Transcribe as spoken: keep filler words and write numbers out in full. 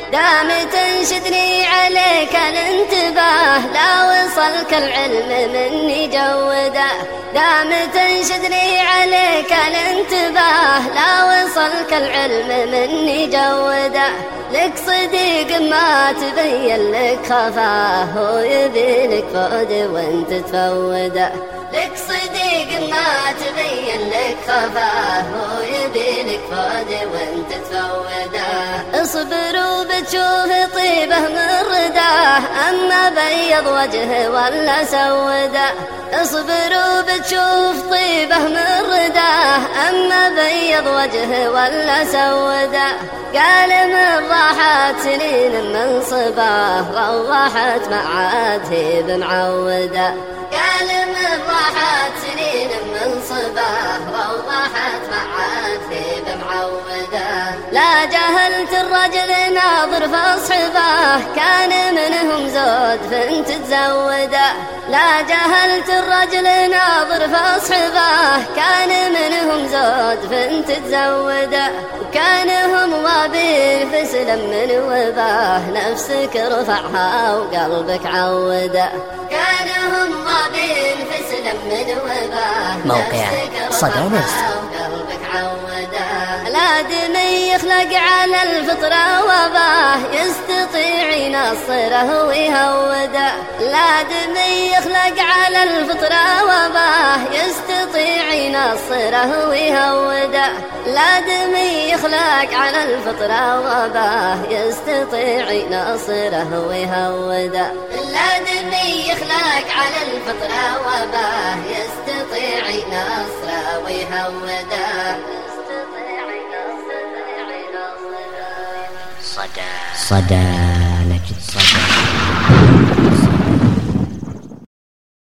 دام تنشدني عليك الانتباه لا وصلك العلم مني جوده. دام تنشدني عليك الانتباه لا وصلك العلم مني جوده. لك صديق ما تبين لك خفاه هو يبينك فود وانت تفوده. لك صديق ما تبين لك خفاه هو يبينك فود وانت تفوده. اصبر وبتشوف طيبه من رداه اما بيض وجهه ولا سوده. اصبر وبتشوف طيبه من رداه اما بيض وجهه ولا سوده. قال من راحت سنين من صباه روحت معاد هي بمعوده. قال من راحت سنين من صباه روحت معاد هي بمعوده. لا جهلت الرجل ناظر فاصحباه كان منهم زود فانت تزوده. لا جهلت الرجل ناظر فاصحباه كان منهم زود فانت تزوده. كانهم وابين فسلم من وباه نفسك رفعها وقلبك عوده. كانهم وابين فسلم من وباه موقع صدى وقلبك عوده. لا دمي يخلق على الفطرة وباه يستطيع ينصره ويهوده. لا دمي يخلق على الفطرة وباه يستطيع ينصره ويهوده. لا دمي يخلق على الفطرة وباه يستطيع ينصره ويهوده. لا دمي يخلق على الفطرة وباه يستطيع ينصره ويهوده. صدى صدى لك صدى